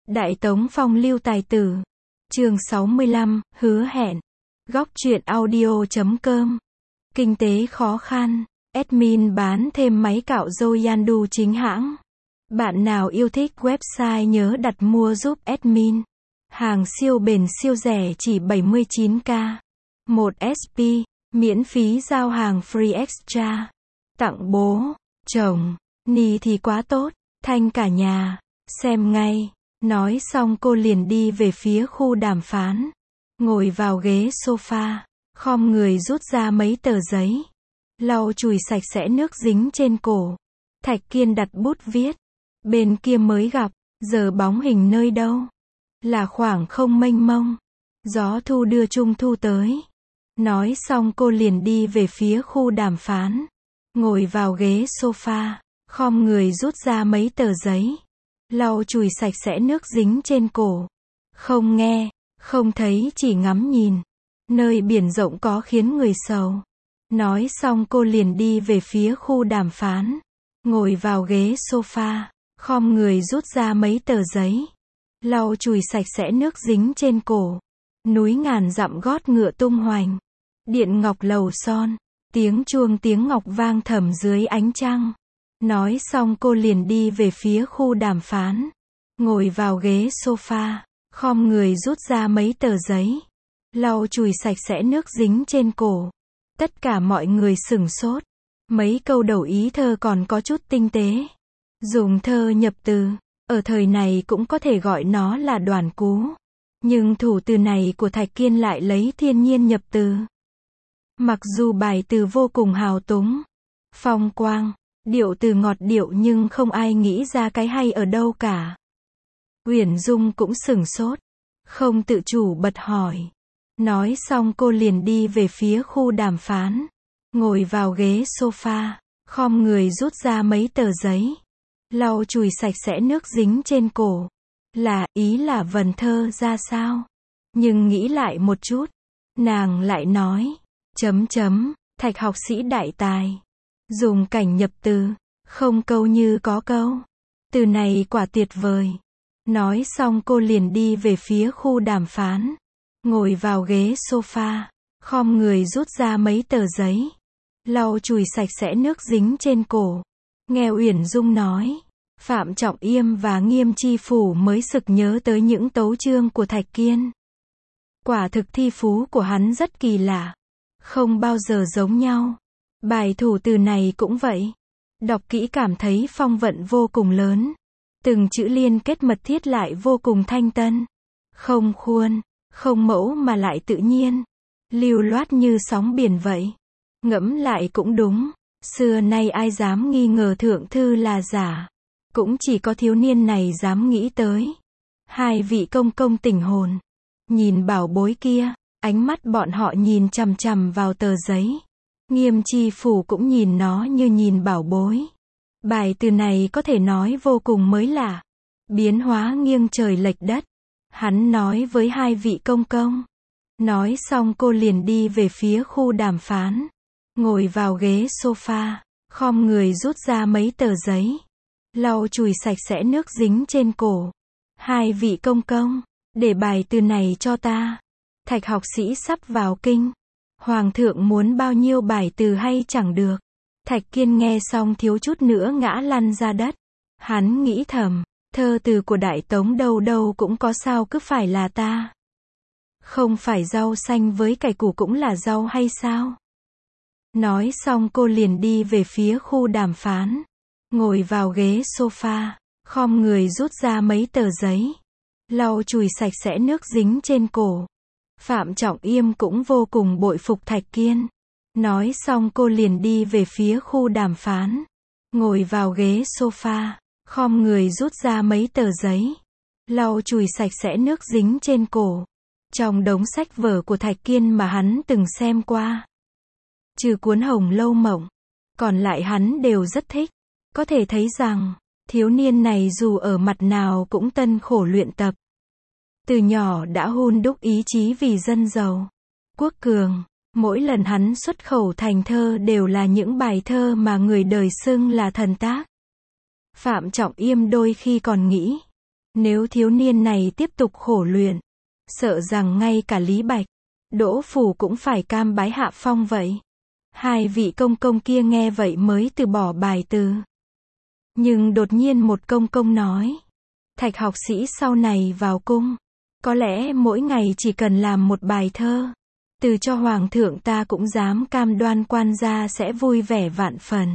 Đại Tống phong lưu tài tử. Chương 65, hứa hẹn. Góc truyện audio.com. Kinh tế khó khăn. Admin bán thêm máy cạo râu Yandu chính hãng. Bạn nào yêu thích website nhớ đặt mua giúp admin. Hàng siêu bền siêu rẻ chỉ 79k. 1 SP, miễn phí giao hàng free extra. Tặng bố, chồng, ni thì quá tốt, thanh cả nhà, xem ngay. Nói xong cô liền đi về phía khu đàm phán. Ngồi vào ghế sofa, khom người rút ra mấy tờ giấy. Lau chùi sạch sẽ nước dính trên cổ. Thạch Kiên đặt bút viết. Bên kia mới gặp, giờ bóng hình nơi đâu? Là khoảng không mênh mông. Gió thu đưa trung thu tới. Nói xong cô liền đi về phía khu đàm phán. Ngồi vào ghế sofa, khom người rút ra mấy tờ giấy. Lau chùi sạch sẽ nước dính trên cổ. Không nghe, không thấy, chỉ ngắm nhìn. Nơi biển rộng có khiến người sầu. Nói xong cô liền đi về phía khu đàm phán. Ngồi vào ghế sofa, khom người rút ra mấy tờ giấy. Lau chùi sạch sẽ nước dính trên cổ. Núi ngàn dặm gót ngựa tung hoành. Điện ngọc lầu son. Tiếng chuông tiếng ngọc vang thầm dưới ánh trăng. Nói xong cô liền đi về phía khu đàm phán. Ngồi vào ghế sofa, khom người rút ra mấy tờ giấy. Lau chùi sạch sẽ nước dính trên cổ. Tất cả mọi người sửng sốt. Mấy câu đầu ý thơ còn có chút tinh tế. Dùng thơ nhập từ, ở thời này cũng có thể gọi nó là đoàn cú. Nhưng thủ từ này của Thạch Kiên lại lấy thiên nhiên nhập từ. Mặc dù bài từ vô cùng hào túng, phong quang, điệu từ ngọt điệu nhưng không ai nghĩ ra cái hay ở đâu cả. Uyển Dung cũng sửng sốt, không tự chủ bật hỏi. Nói xong cô liền đi về phía khu đàm phán. Ngồi vào ghế sofa, khom người rút ra mấy tờ giấy. Lau chùi sạch sẽ nước dính trên cổ. Ý là vần thơ ra sao? Nhưng nghĩ lại một chút, nàng lại nói, Thạch học sĩ đại tài. Dùng cảnh nhập từ, không câu như có câu. Từ này quả tuyệt vời. Nói xong cô liền đi về phía khu đàm phán. Ngồi vào ghế sofa, khom người rút ra mấy tờ giấy. Lau chùi sạch sẽ nước dính trên cổ. Nghe Uyển Dung nói, Phạm Trọng Yêm và Nghiêm Chi Phủ mới sực nhớ tới những tấu chương của Thạch Kiên. Quả thực thi phú của hắn rất kỳ lạ. Không bao giờ giống nhau. Bài thủ từ này cũng vậy. Đọc kỹ cảm thấy phong vận vô cùng lớn. Từng chữ liên kết mật thiết lại vô cùng thanh tân. Không khuôn, không mẫu mà lại tự nhiên. Lưu loát như sóng biển vậy. Ngẫm lại cũng đúng. Xưa nay ai dám nghi ngờ thượng thư là giả. Cũng chỉ có thiếu niên này dám nghĩ tới. Hai vị công công tỉnh hồn. Nhìn bảo bối kia. Ánh mắt bọn họ nhìn chằm chằm vào tờ giấy. Nghiêm Chi Phủ cũng nhìn nó như nhìn bảo bối. Bài từ này có thể nói vô cùng mới lạ. Biến hóa nghiêng trời lệch đất. Hắn nói với hai vị công công. Nói xong cô liền đi về phía khu đàm phán. Ngồi vào ghế sofa, khom người rút ra mấy tờ giấy. Lau chùi sạch sẽ nước dính trên cổ. Hai vị công công, để bài từ này cho ta. Thạch học sĩ sắp vào kinh. Hoàng thượng muốn bao nhiêu bài từ hay chẳng được. Thạch Kiên nghe xong thiếu chút nữa ngã lăn ra đất. Hắn nghĩ thầm, thơ từ của Đại Tống đâu đâu cũng có sao cứ phải là ta. Không phải rau xanh với cải củ cũng là rau hay sao? Nói xong cô liền đi về phía khu đàm phán. Ngồi vào ghế sofa, khom người rút ra mấy tờ giấy. Lau chùi sạch sẽ nước dính trên cổ. Phạm Trọng Yêm cũng vô cùng bội phục Thạch Kiên. Nói xong cô liền đi về phía khu đàm phán. Ngồi vào ghế sofa, khom người rút ra mấy tờ giấy. Lau chùi sạch sẽ nước dính trên cổ. Trong đống sách vở của Thạch Kiên mà hắn từng xem qua, trừ cuốn Hồng Lâu Mộng, còn lại hắn đều rất thích. Có thể thấy rằng, thiếu niên này dù ở mặt nào cũng tân khổ luyện tập. Từ nhỏ đã hun đúc ý chí vì dân giàu, quốc cường. Mỗi lần hắn xuất khẩu thành thơ đều là những bài thơ mà người đời xưng là thần tác. Phạm Trọng Yêm đôi khi còn nghĩ, Nếu thiếu niên này tiếp tục khổ luyện, sợ rằng ngay cả Lý Bạch, Đỗ Phủ cũng phải cam bái hạ phong vậy. Hai vị công công kia nghe vậy mới từ bỏ bài từ. Nhưng đột nhiên một công công nói, Thạch học sĩ sau này vào cung, có lẽ mỗi ngày chỉ cần làm một bài thơ, từ cho hoàng thượng ta cũng dám cam đoan quan gia sẽ vui vẻ vạn phần.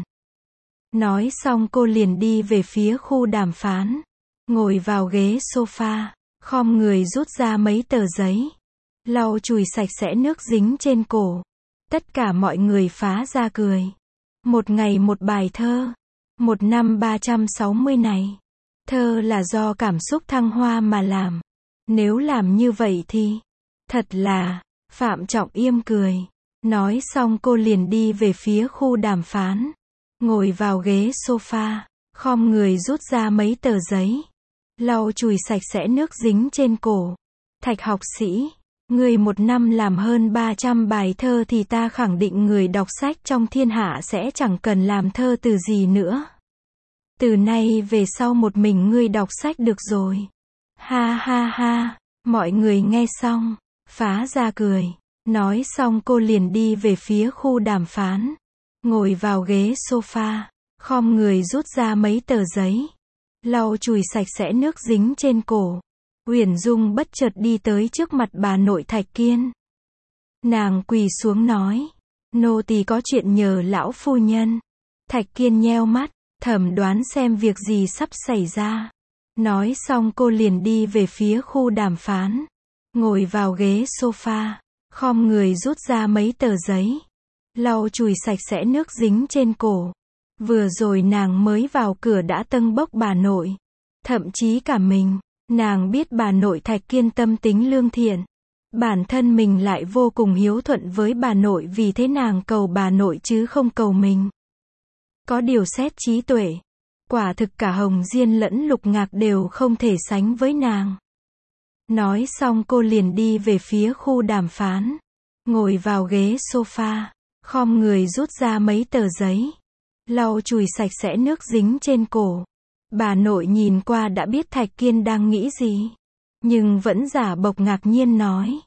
Nói xong cô liền đi về phía khu đàm phán, ngồi vào ghế sofa, khom người rút ra mấy tờ giấy, lau chùi sạch sẽ nước dính trên cổ. Tất cả mọi người phá ra cười. Một ngày một bài thơ, một năm 360 này. Thơ là do cảm xúc thăng hoa mà làm. Nếu làm như vậy thì, thật là, Phạm Trọng Yêm cười. Nói xong cô liền đi về phía khu đàm phán, ngồi vào ghế sofa, khom người rút ra mấy tờ giấy, lau chùi sạch sẽ nước dính trên cổ. Thạch học sĩ, người một năm làm hơn 300 bài thơ thì ta khẳng định người đọc sách trong thiên hạ sẽ chẳng cần làm thơ từ gì nữa. Từ nay về sau một mình ngươi đọc sách được rồi. Ha ha ha, mọi người nghe xong, phá ra cười. Nói xong cô liền đi về phía khu đàm phán, ngồi vào ghế sofa, khom người rút ra mấy tờ giấy, lau chùi sạch sẽ nước dính trên cổ. Uyển Dung bất chợt đi tới trước mặt bà nội Thạch Kiên. Nàng quỳ xuống nói, nô tỳ có chuyện nhờ lão phu nhân. Thạch Kiên nheo mắt, thẩm đoán xem việc gì sắp xảy ra. Nói xong cô liền đi về phía khu đàm phán, ngồi vào ghế sofa, khom người rút ra mấy tờ giấy, lau chùi sạch sẽ nước dính trên cổ. Vừa rồi nàng mới vào cửa đã tâng bốc bà nội, thậm chí cả mình. Nàng biết bà nội Thạch Kiên tâm tính lương thiện, bản thân mình lại vô cùng hiếu thuận với bà nội, vì thế nàng cầu bà nội chứ không cầu mình. Có điều xét trí tuệ, quả thực cả Hồng Diên lẫn Lục Ngạc đều không thể sánh với nàng. Nói xong cô liền đi về phía khu đàm phán, ngồi vào ghế sofa, khom người rút ra mấy tờ giấy, lau chùi sạch sẽ nước dính trên cổ. Bà nội nhìn qua đã biết Thạch Kiên đang nghĩ gì, nhưng vẫn giả bộc ngạc nhiên nói.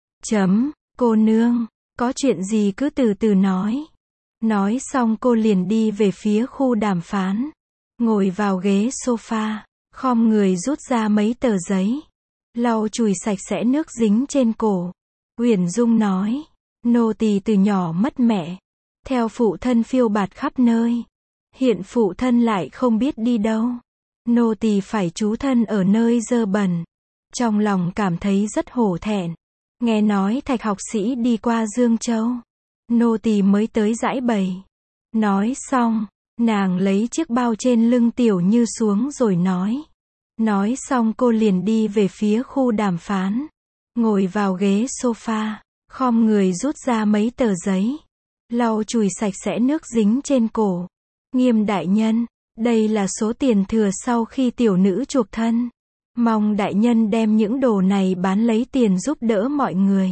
Cô nương, có chuyện gì cứ từ từ nói. Nói xong cô liền đi về phía khu đàm phán, ngồi vào ghế sofa, khom người rút ra mấy tờ giấy, lau chùi sạch sẽ nước dính trên cổ. Uyển Dung nói, nô tỳ từ nhỏ mất mẹ, theo phụ thân phiêu bạt khắp nơi. Hiện phụ thân lại không biết đi đâu. Nô tỳ phải trú thân ở nơi dơ bẩn. Trong lòng cảm thấy rất hổ thẹn. Nghe nói Thạch học sĩ đi qua Dương Châu, nô tỳ mới tới giải bày. Nói xong, nàng lấy chiếc bao trên lưng Tiểu Như xuống rồi nói. Nói xong cô liền đi về phía khu đàm phán, ngồi vào ghế sofa, khom người rút ra mấy tờ giấy, lau chùi sạch sẽ nước dính trên cổ. Nghiêm đại nhân, đây là số tiền thừa sau khi tiểu nữ chuộc thân. Mong đại nhân đem những đồ này bán lấy tiền giúp đỡ mọi người.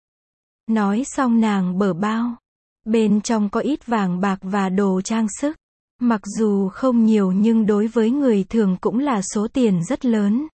Nói xong nàng mở bao. Bên trong có ít vàng bạc và đồ trang sức. Mặc dù không nhiều nhưng đối với người thường cũng là số tiền rất lớn.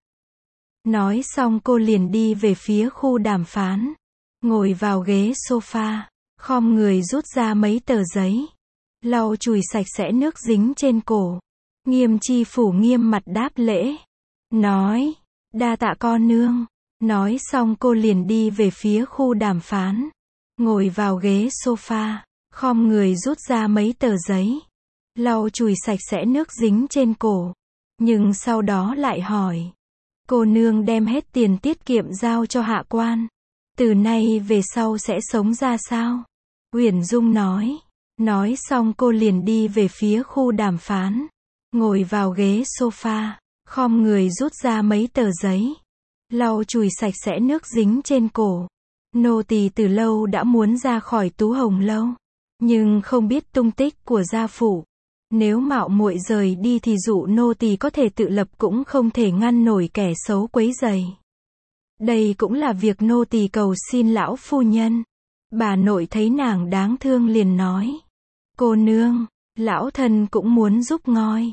Nói xong cô liền đi về phía khu đàm phán, ngồi vào ghế sofa, khom người rút ra mấy tờ giấy, lau chùi sạch sẽ nước dính trên cổ. Nghiêm chi phủ nghiêm mặt đáp lễ, nói, đa tạ con nương. Nói xong cô liền đi về phía khu đàm phán, ngồi vào ghế sofa, khom người rút ra mấy tờ giấy, lau chùi sạch sẽ nước dính trên cổ. Nhưng sau đó lại hỏi, cô nương đem hết tiền tiết kiệm giao cho hạ quan, từ nay về sau sẽ sống ra sao? Uyển Dung nói. Nói xong cô liền đi về phía khu đàm phán, ngồi vào ghế sofa, khom người rút ra mấy tờ giấy, lau chùi sạch sẽ nước dính trên cổ. Nô tỳ từ lâu đã muốn ra khỏi Tú Hồng lâu, nhưng không biết tung tích của gia phụ. Nếu mạo muội rời đi thì dụ nô tỳ có thể tự lập cũng không thể ngăn nổi kẻ xấu quấy rầy. Đây cũng là việc nô tỳ cầu xin lão phu nhân. Bà nội thấy nàng đáng thương liền nói, cô nương, lão thân cũng muốn giúp ngoi.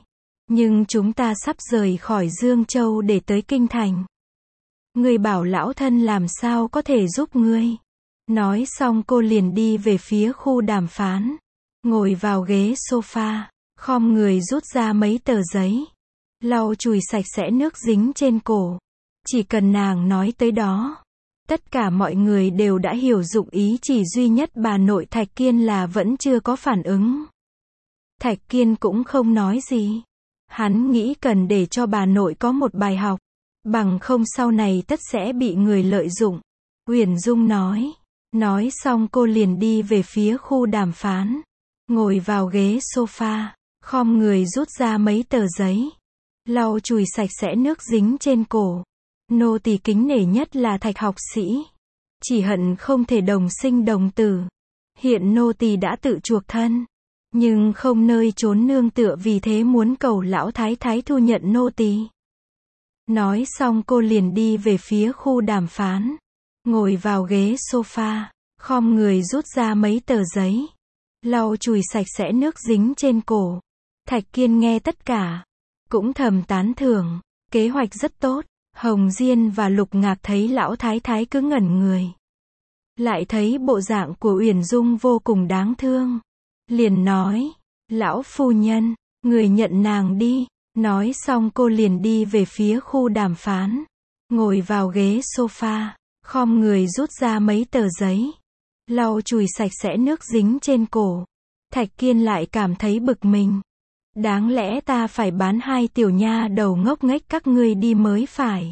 Nhưng chúng ta sắp rời khỏi Dương Châu để tới Kinh Thành. Ngươi bảo lão thân làm sao có thể giúp ngươi. Nói xong cô liền đi về phía khu đàm phán. Ngồi vào ghế sofa, khom người rút ra mấy tờ giấy. Lau chùi sạch sẽ nước dính trên cổ. Chỉ cần nàng nói tới đó, tất cả mọi người đều đã hiểu dụng ý, chỉ duy nhất bà nội Thạch Kiên là vẫn chưa có phản ứng. Thạch Kiên cũng không nói gì. Hắn nghĩ cần để cho bà nội có một bài học, bằng không sau này tất sẽ bị người lợi dụng. Uyển Dung nói. Nói xong cô liền đi về phía khu đàm phán. Ngồi vào ghế sofa, khom người rút ra mấy tờ giấy. Lau chùi sạch sẽ nước dính trên cổ. Nô tỳ kính nể nhất là Thạch học sĩ. Chỉ hận không thể đồng sinh đồng tử. Hiện nô tỳ đã tự chuộc thân, nhưng không nơi trốn nương tựa, vì thế muốn cầu lão thái thái thu nhận nô tỳ. Nói xong cô liền đi về phía khu đàm phán. Ngồi vào ghế sofa, khom người rút ra mấy tờ giấy. Lau chùi sạch sẽ nước dính trên cổ. Thạch Kiên nghe tất cả, cũng thầm tán thưởng. Kế hoạch rất tốt. Hồng Diên và Lục Ngạc thấy lão thái thái cứ ngẩn người. Lại thấy bộ dạng của Uyển Dung vô cùng đáng thương. Liền nói, lão phu nhân, người nhận nàng đi. Nói xong cô liền đi về phía khu đàm phán. Ngồi vào ghế sofa, khom người rút ra mấy tờ giấy. Lau chùi sạch sẽ nước dính trên cổ. Thạch Kiên lại cảm thấy bực mình. Đáng lẽ ta phải bán hai tiểu nha đầu ngốc nghếch các ngươi đi mới phải.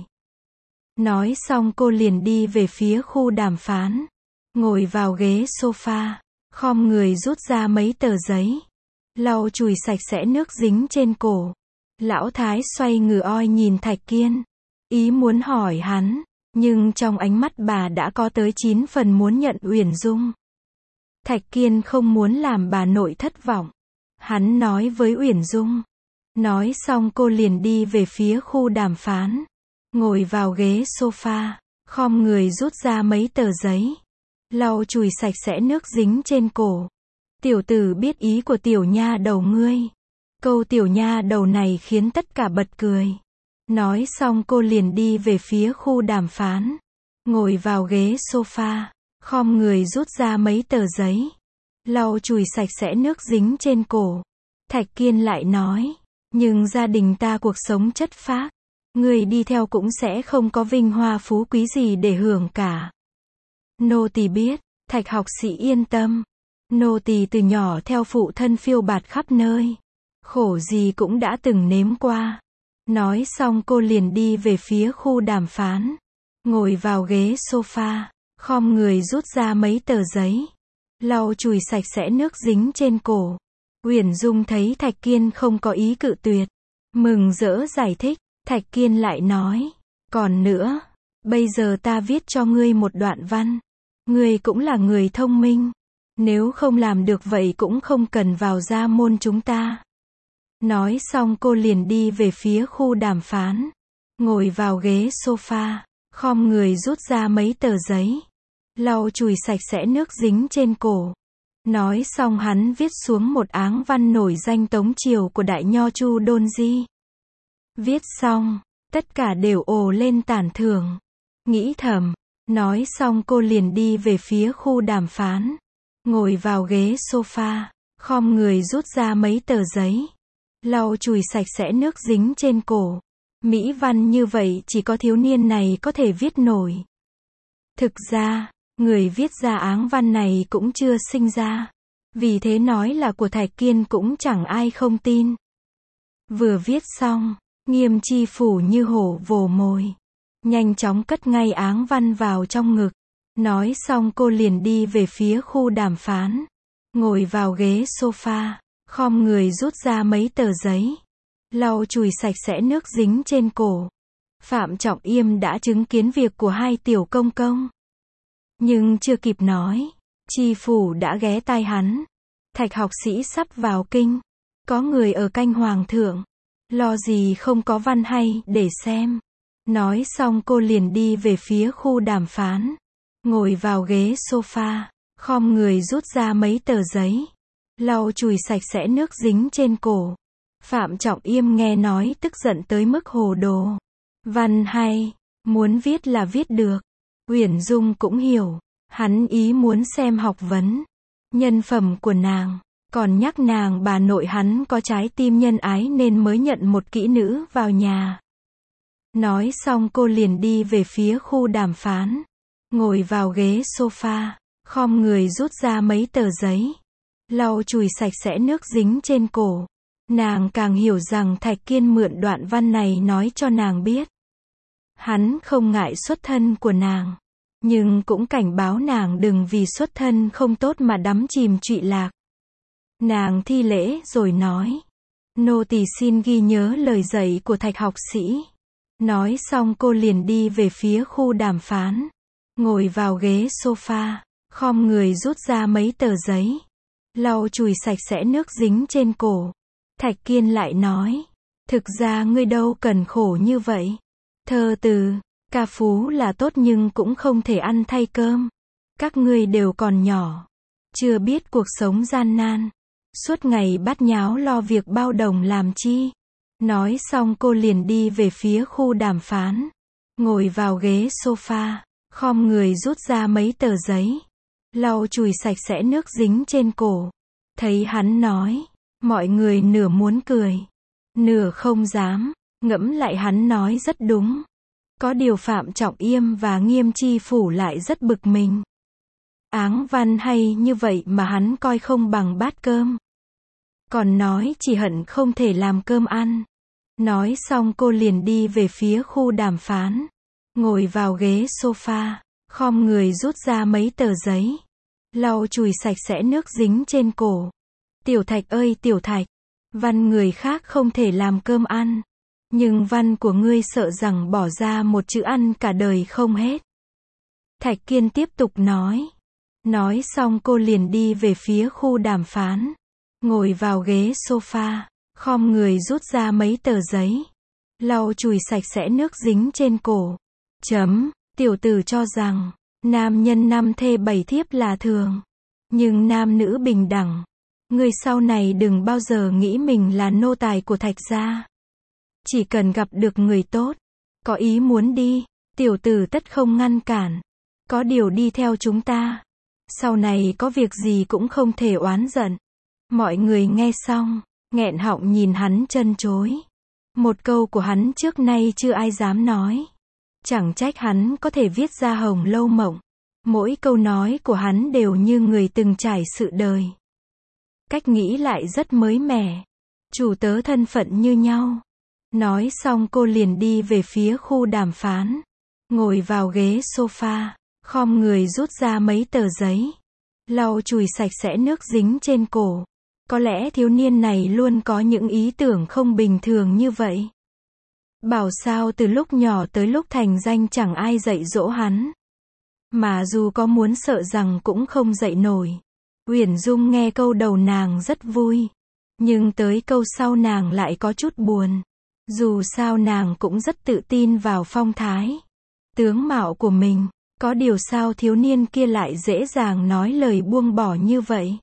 Nói xong cô liền đi về phía khu đàm phán. Ngồi vào ghế sofa, khom người rút ra mấy tờ giấy. Lau chùi sạch sẽ nước dính trên cổ. Lão thái xoay người oi nhìn Thạch Kiên. Ý muốn hỏi hắn, nhưng trong ánh mắt bà đã có tới 9 phần muốn nhận Uyển Dung. Thạch Kiên không muốn làm bà nội thất vọng. Hắn nói với Uyển Dung. Nói xong cô liền đi về phía khu đàm phán. Ngồi vào ghế sofa, khom người rút ra mấy tờ giấy. Lau chùi sạch sẽ nước dính trên cổ. Tiểu tử biết ý của tiểu nha đầu ngươi. Câu tiểu nha đầu này khiến tất cả bật cười. Nói xong cô liền đi về phía khu đàm phán. Ngồi vào ghế sofa, khom người rút ra mấy tờ giấy. Lau chùi sạch sẽ nước dính trên cổ. Thạch Kiên lại nói, nhưng gia đình ta cuộc sống chất phác. Người đi theo cũng sẽ không có vinh hoa phú quý gì để hưởng cả. Nô tỳ biết, Thạch học sĩ yên tâm. Nô tỳ từ nhỏ theo phụ thân phiêu bạt khắp nơi. Khổ gì cũng đã từng nếm qua. Nói xong cô liền đi về phía khu đàm phán. Ngồi vào ghế sofa, khom người rút ra mấy tờ giấy. Lau chùi sạch sẽ nước dính trên cổ. Uyển Dung thấy Thạch Kiên không có ý cự tuyệt. Mừng rỡ giải thích. Thạch Kiên lại nói. Còn nữa, bây giờ ta viết cho ngươi một đoạn văn. Ngươi cũng là người thông minh. Nếu không làm được vậy cũng không cần vào gia môn chúng ta. Nói xong cô liền đi về phía khu đàm phán. Ngồi vào ghế sofa, khom người rút ra mấy tờ giấy. Lau chùi sạch sẽ nước dính trên cổ. Nói xong hắn viết xuống một áng văn nổi danh Tống Triều của đại nho Chu Đôn Di. Viết xong, tất cả đều ồ lên tán thưởng. Nghĩ thầm. Nói xong cô liền đi về phía khu đàm phán. Ngồi vào ghế sofa, khom người rút ra mấy tờ giấy. Lau chùi sạch sẽ nước dính trên cổ. Mỹ văn như vậy chỉ có thiếu niên này có thể viết nổi. Thực ra, người viết ra áng văn này cũng chưa sinh ra. Vì thế nói là của Thạch Kiên cũng chẳng ai không tin. Vừa viết xong, Nghiêm Chi Phủ như hổ vồ mồi. Nhanh chóng cất ngay áng văn vào trong ngực. Nói xong cô liền đi về phía khu đàm phán. Ngồi vào ghế sofa, khom người rút ra mấy tờ giấy. Lau chùi sạch sẽ nước dính trên cổ. Phạm Trọng Yêm đã chứng kiến việc của hai tiểu công công. Nhưng chưa kịp nói, Chi Phủ đã ghé tai hắn. Thạch học sĩ sắp vào kinh. Có người ở canh hoàng thượng. Lo gì không có văn hay để xem. Nói xong cô liền đi về phía khu đàm phán. Ngồi vào ghế sofa, khom người rút ra mấy tờ giấy. Lau chùi sạch sẽ nước dính trên cổ. Phạm Trọng Yêm nghe nói tức giận tới mức hồ đồ. Văn hay, muốn viết là viết được. Uyển Dung cũng hiểu, hắn ý muốn xem học vấn, nhân phẩm của nàng, còn nhắc nàng bà nội hắn có trái tim nhân ái nên mới nhận một kỹ nữ vào nhà. Nói xong cô liền đi về phía khu đàm phán, ngồi vào ghế sofa, khom người rút ra mấy tờ giấy, lau chùi sạch sẽ nước dính trên cổ. Nàng càng hiểu rằng Thạch Kiên mượn đoạn văn này nói cho nàng biết. Hắn không ngại xuất thân của nàng, nhưng cũng cảnh báo nàng đừng vì xuất thân không tốt mà đắm chìm trụy lạc. Nàng thi lễ rồi nói, nô tỳ xin ghi nhớ lời dạy của Thạch học sĩ. Nói xong cô liền đi về phía khu đàm phán, ngồi vào ghế sofa, khom người rút ra mấy tờ giấy, lau chùi sạch sẽ nước dính trên cổ. Thạch Kiên lại nói, thực ra ngươi đâu cần khổ như vậy. Thơ từ, ca phú là tốt nhưng cũng không thể ăn thay cơm. Các ngươi đều còn nhỏ, chưa biết cuộc sống gian nan, suốt ngày bát nháo lo việc bao đồng làm chi. Nói xong cô liền đi về phía khu đàm phán, ngồi vào ghế sofa, khom người rút ra mấy tờ giấy, lau chùi sạch sẽ nước dính trên cổ. Thấy hắn nói, mọi người nửa muốn cười, nửa không dám, ngẫm lại hắn nói rất đúng. Có điều Phạm Trọng Yêm và Nghiêm Chi Phủ lại rất bực mình. Áng văn hay như vậy mà hắn coi không bằng bát cơm. Còn nói chỉ hận không thể làm cơm ăn. Nói xong cô liền đi về phía khu đàm phán, ngồi vào ghế sofa, khom người rút ra mấy tờ giấy, lau chùi sạch sẽ nước dính trên cổ. Tiểu Thạch ơi Tiểu Thạch, văn người khác không thể làm cơm ăn, nhưng văn của ngươi sợ rằng bỏ ra một chữ ăn cả đời không hết. Thạch Kiên tiếp tục nói. Nói xong cô liền đi về phía khu đàm phán, ngồi vào ghế sofa, khom người rút ra mấy tờ giấy, lau chùi sạch sẽ nước dính trên cổ. Tiểu tử cho rằng, nam nhân 5 thê 7 thiếp là thường, nhưng nam nữ bình đẳng. Ngươi sau này đừng bao giờ nghĩ mình là nô tài của Thạch gia. Chỉ cần gặp được người tốt, có ý muốn đi, tiểu tử tất không ngăn cản. Có điều đi theo chúng ta, sau này có việc gì cũng không thể oán giận. Mọi người nghe xong, nghẹn họng nhìn hắn trân trối. Một câu của hắn trước nay chưa ai dám nói. Chẳng trách hắn có thể viết ra Hồng Lâu Mộng. Mỗi câu nói của hắn đều như người từng trải sự đời. Cách nghĩ lại rất mới mẻ. Chủ tớ thân phận như nhau. Nói xong cô liền đi về phía khu đàm phán, ngồi vào ghế sofa, khom người rút ra mấy tờ giấy, lau chùi sạch sẽ nước dính trên cổ. Có lẽ thiếu niên này luôn có những ý tưởng không bình thường như vậy. Bảo sao từ lúc nhỏ tới lúc thành danh chẳng ai dạy dỗ hắn. Mà dù có muốn sợ rằng cũng không dạy nổi. Uyển Dung nghe câu đầu nàng rất vui. Nhưng tới câu sau nàng lại có chút buồn. Dù sao nàng cũng rất tự tin vào phong thái, tướng mạo của mình. Có điều sao thiếu niên kia lại dễ dàng nói lời buông bỏ như vậy.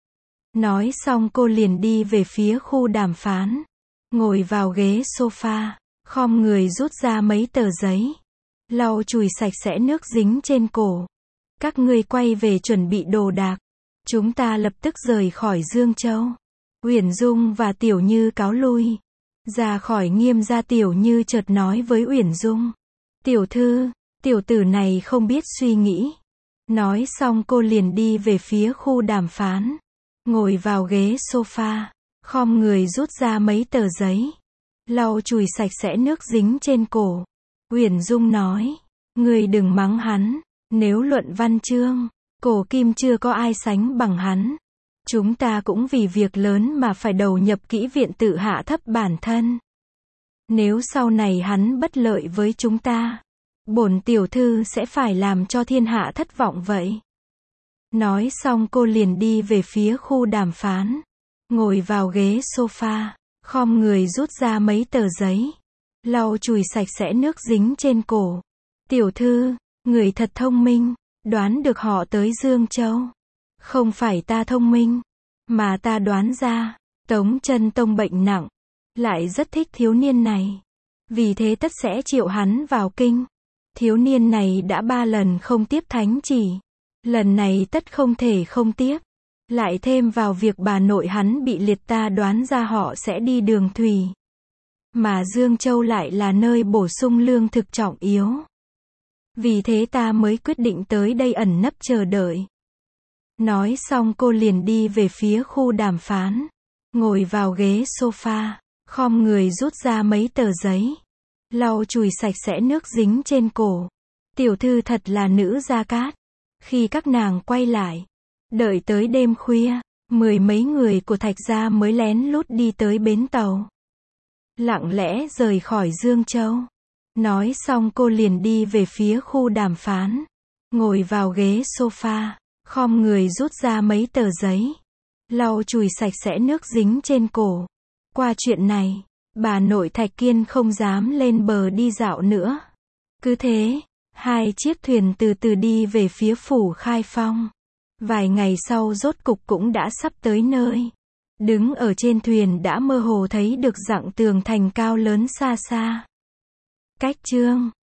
Nói xong cô liền đi về phía khu đàm phán, ngồi vào ghế sofa, khom người rút ra mấy tờ giấy, lau chùi sạch sẽ nước dính trên cổ. Các ngươi quay về chuẩn bị đồ đạc, chúng ta lập tức rời khỏi Dương Châu. Uyển Dung và Tiểu Như cáo lui. Ra khỏi Nghiêm gia, Tiểu Như chợt nói với Uyển Dung, tiểu thư, tiểu tử này không biết suy nghĩ. Nói xong cô liền đi về phía khu đàm phán, ngồi vào ghế sofa, khom người rút ra mấy tờ giấy, lau chùi sạch sẽ nước dính trên cổ. Uyển Dung nói, ngươi đừng mắng hắn, nếu luận văn chương, cổ kim chưa có ai sánh bằng hắn. Chúng ta cũng vì việc lớn mà phải đầu nhập kỹ viện tự hạ thấp bản thân. Nếu sau này hắn bất lợi với chúng ta, bổn tiểu thư sẽ phải làm cho thiên hạ thất vọng vậy. Nói xong cô liền đi về phía khu đàm phán, ngồi vào ghế sofa, khom người rút ra mấy tờ giấy, lau chùi sạch sẽ nước dính trên cổ. Tiểu thư, người thật thông minh, đoán được họ tới Dương Châu. Không phải ta thông minh, mà ta đoán ra, Tống Chân Tông bệnh nặng, lại rất thích thiếu niên này. Vì thế tất sẽ triệu hắn vào kinh. Thiếu niên này đã 3 lần không tiếp thánh chỉ. Lần này tất không thể không tiếp. Lại thêm vào việc bà nội hắn bị liệt, ta đoán ra họ sẽ đi đường thủy. Mà Dương Châu lại là nơi bổ sung lương thực trọng yếu. Vì thế ta mới quyết định tới đây ẩn nấp chờ đợi. Nói xong cô liền đi về phía khu đàm phán. Ngồi vào ghế sofa, khom người rút ra mấy tờ giấy. Lau chùi sạch sẽ nước dính trên cổ. Tiểu thư thật là nữ Gia Cát. Khi các nàng quay lại, đợi tới đêm khuya, 10 mấy người của Thạch gia mới lén lút đi tới bến tàu. Lặng lẽ rời khỏi Dương Châu. Nói xong cô liền đi về phía khu đàm phán. Ngồi vào ghế sofa, khom người rút ra mấy tờ giấy. Lau chùi sạch sẽ nước dính trên cổ. Qua chuyện này, bà nội Thạch Kiên không dám lên bờ đi dạo nữa. Cứ thế, 2 chiếc thuyền từ từ đi về phía phủ Khai Phong. Vài ngày sau rốt cục cũng đã sắp tới nơi. Đứng ở trên thuyền đã mơ hồ thấy được dặng tường thành cao lớn xa xa. Cách chương